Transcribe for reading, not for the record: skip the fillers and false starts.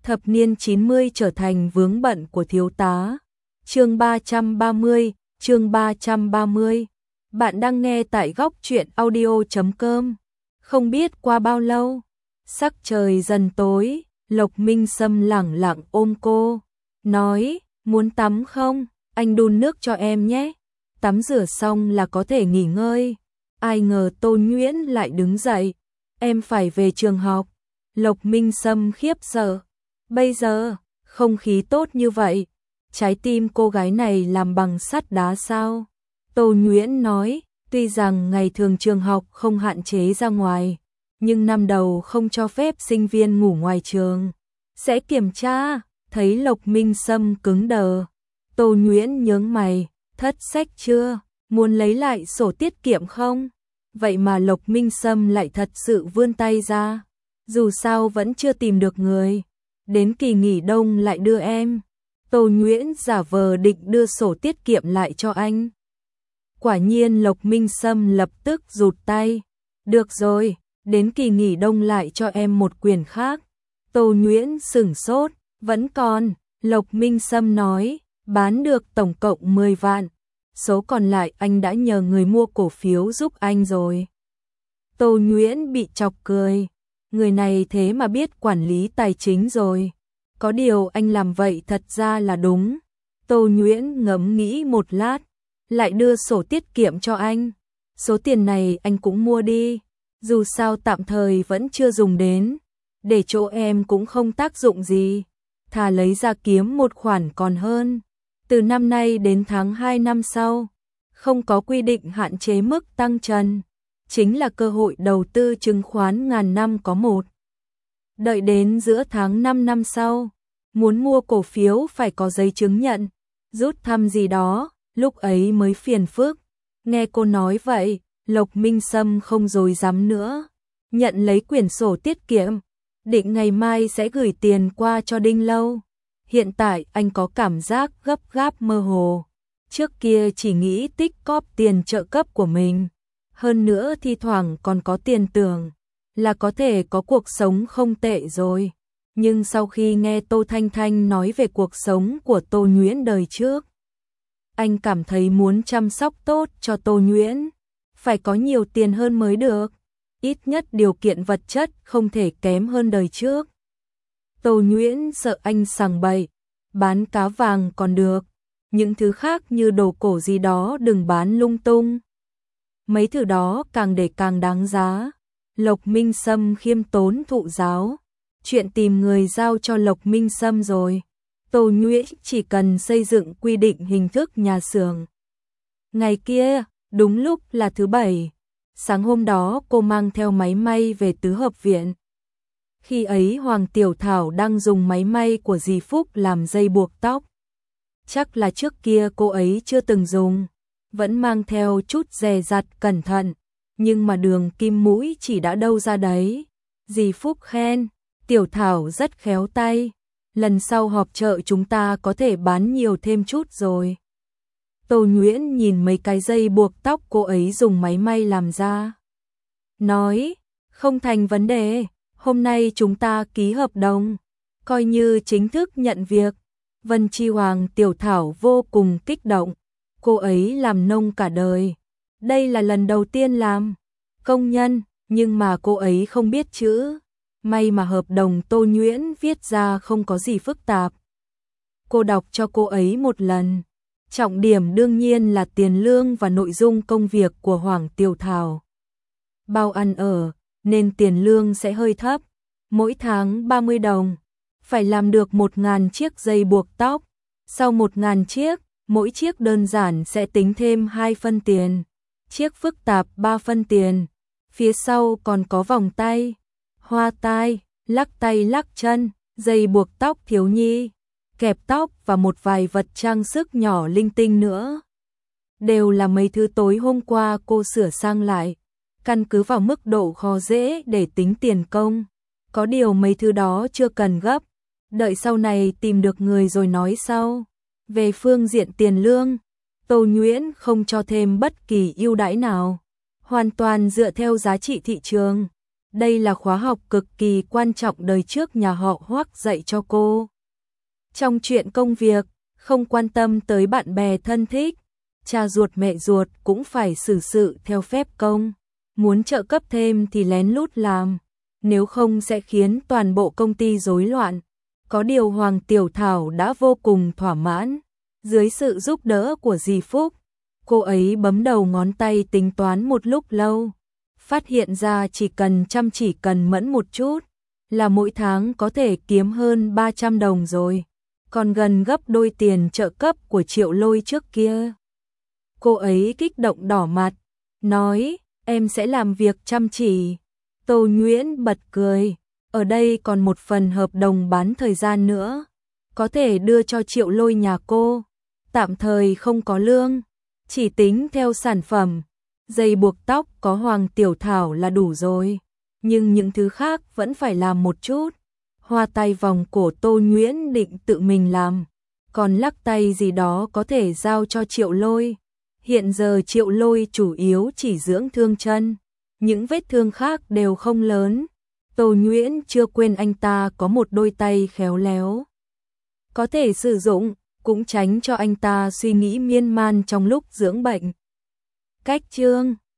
Thập niên 90 trở thành vướng bận của thiếu tá. Chương 330, chương 330. Bạn đang nghe tại góc truyện audio.com. Không biết qua bao lâu, sắc trời dần tối, Lộc Minh Sâm lẳng lặng ôm cô, nói, muốn tắm không? Anh đun nước cho em nhé. Tắm rửa xong là có thể nghỉ ngơi. Ai ngờ Tô Nhuyễn lại đứng dậy. Em phải về trường học. Lộc Minh Sâm khiếp sợ. Bây giờ, không khí tốt như vậy, trái tim cô gái này làm bằng sắt đá sao? Tô Nhuyễn nói, tuy rằng ngày thường trường học không hạn chế ra ngoài, nhưng năm đầu không cho phép sinh viên ngủ ngoài trường. Sẽ kiểm tra, thấy Lộc Minh Sâm cứng đờ. Tô Nhuyễn nhướng mày, thất sách chưa, muốn lấy lại sổ tiết kiệm không? Vậy mà Lộc Minh Sâm lại thật sự vươn tay ra. Dù sao vẫn chưa tìm được người. Đến kỳ nghỉ đông lại đưa em. Tô Nhuyễn giả vờ định đưa sổ tiết kiệm lại cho anh. Quả nhiên Lộc Minh Sâm lập tức rụt tay. Được rồi, đến kỳ nghỉ đông lại cho em một quyển khác. Tô Nhuyễn sửng sốt, vẫn còn. Lộc Minh Sâm nói, bán được tổng cộng 10 vạn. Số còn lại anh đã nhờ người mua cổ phiếu giúp anh rồi. Tô Nhuyễn bị chọc cười. Người này thế mà biết quản lý tài chính rồi. Có điều anh làm vậy thật ra là đúng. Tô Nhuyễn ngẫm nghĩ một lát, lại đưa sổ tiết kiệm cho anh. Số tiền này anh cũng mua đi, dù sao tạm thời vẫn chưa dùng đến, để chỗ em cũng không tác dụng gì. Thà lấy ra kiếm một khoản còn hơn. Từ năm nay đến tháng 2 năm sau, không có quy định hạn chế mức tăng trần. Chính là cơ hội đầu tư chứng khoán ngàn năm có một. Đợi đến giữa tháng 5 năm sau, muốn mua cổ phiếu phải có giấy chứng nhận, rút thăm gì đó, lúc ấy mới phiền phức. Nghe cô nói vậy, Lộc Minh Sâm không dối dám nữa, nhận lấy quyển sổ tiết kiệm, định ngày mai sẽ gửi tiền qua cho Đinh Lâu. Hiện tại anh có cảm giác gấp gáp mơ hồ, trước kia chỉ nghĩ tích cóp tiền trợ cấp của mình. Hơn nữa thi thoảng còn có tiền tưởng là có thể có cuộc sống không tệ rồi. Nhưng sau khi nghe Tô Thanh Thanh nói về cuộc sống của Tô Nhuyễn đời trước, anh cảm thấy muốn chăm sóc tốt cho Tô Nhuyễn, phải có nhiều tiền hơn mới được. Ít nhất điều kiện vật chất không thể kém hơn đời trước. Tô Nhuyễn sợ anh sằng bậy, bán cá vàng còn được, những thứ khác như đồ cổ gì đó đừng bán lung tung. Mấy thứ đó càng để càng đáng giá. Lộc Minh Sâm khiêm tốn thụ giáo. Chuyện tìm người giao cho Lộc Minh Sâm rồi. Tô Nhuyễn chỉ cần xây dựng quy định hình thức nhà xưởng. Ngày kia, đúng lúc là thứ Bảy. Sáng hôm đó cô mang theo máy may về tứ hợp viện. Khi ấy Hoàng Tiểu Thảo đang dùng máy may của dì Phúc làm dây buộc tóc. Chắc là trước kia cô ấy chưa từng dùng, vẫn mang theo chút dè dặt cẩn thận, nhưng mà đường kim mũi chỉ đã đâu ra đấy. Dì Phúc khen, Tiểu Thảo rất khéo tay, lần sau họp chợ chúng ta có thể bán nhiều thêm chút rồi. Tô Nhuyễn nhìn mấy cái dây buộc tóc cô ấy dùng máy may làm ra, nói, không thành vấn đề, hôm nay chúng ta ký hợp đồng, coi như chính thức nhận việc. Vân Chi Hoàng Tiểu Thảo vô cùng kích động. Cô ấy làm nông cả đời, đây là lần đầu tiên làm công nhân, nhưng mà cô ấy không biết chữ. May mà hợp đồng Tô Nhuyễn viết ra không có gì phức tạp. Cô đọc cho cô ấy một lần. Trọng điểm đương nhiên là tiền lương và nội dung công việc của Hoàng Tiểu Thảo. Bao ăn ở, nên tiền lương sẽ hơi thấp. Mỗi tháng 30 đồng. Phải làm được 1.000 chiếc dây buộc tóc. Sau 1.000 chiếc, mỗi chiếc đơn giản sẽ tính thêm 2 phân tiền, chiếc phức tạp 3 phân tiền. Phía sau còn có vòng tay, hoa tai, lắc chân, dây buộc tóc thiếu nhi, kẹp tóc và một vài vật trang sức nhỏ linh tinh nữa. Đều là mấy thứ tối hôm qua cô sửa sang lại, căn cứ vào mức độ khó dễ để tính tiền công. Có điều mấy thứ đó chưa cần gấp, đợi sau này tìm được người rồi nói sau. Về phương diện tiền lương, Tô Nhuyễn không cho thêm bất kỳ ưu đãi nào, hoàn toàn dựa theo giá trị thị trường. Đây là khóa học cực kỳ quan trọng đời trước nhà họ Hoắc dạy cho cô. Trong chuyện công việc, không quan tâm tới bạn bè thân thích, cha ruột mẹ ruột cũng phải xử sự theo phép công. Muốn trợ cấp thêm thì lén lút làm, nếu không sẽ khiến toàn bộ công ty rối loạn. Có điều Hoàng Tiểu Thảo đã vô cùng thỏa mãn. Dưới sự giúp đỡ của dì Phúc, cô ấy bấm đầu ngón tay tính toán một lúc lâu. Phát hiện ra chỉ cần chăm chỉ cần mẫn một chút, là mỗi tháng có thể kiếm hơn 300 đồng rồi. Còn gần gấp đôi tiền trợ cấp của Triệu Lôi trước kia. Cô ấy kích động đỏ mặt, nói, em sẽ làm việc chăm chỉ. Tô Nhuyễn bật cười, ở đây còn một phần hợp đồng bán thời gian nữa, có thể đưa cho Triệu Lôi nhà cô, tạm thời không có lương, chỉ tính theo sản phẩm. Dây buộc tóc có Hoàng Tiểu Thảo là đủ rồi, nhưng những thứ khác vẫn phải làm một chút. Hoa tay vòng cổ Tô Nhuyễn định tự mình làm, còn lắc tay gì đó có thể giao cho Triệu Lôi. Hiện giờ Triệu Lôi chủ yếu chỉ dưỡng thương chân, những vết thương khác đều không lớn. Tô Nhuyễn chưa quên anh ta có một đôi tay khéo léo, có thể sử dụng, cũng tránh cho anh ta suy nghĩ miên man trong lúc dưỡng bệnh. Cách chương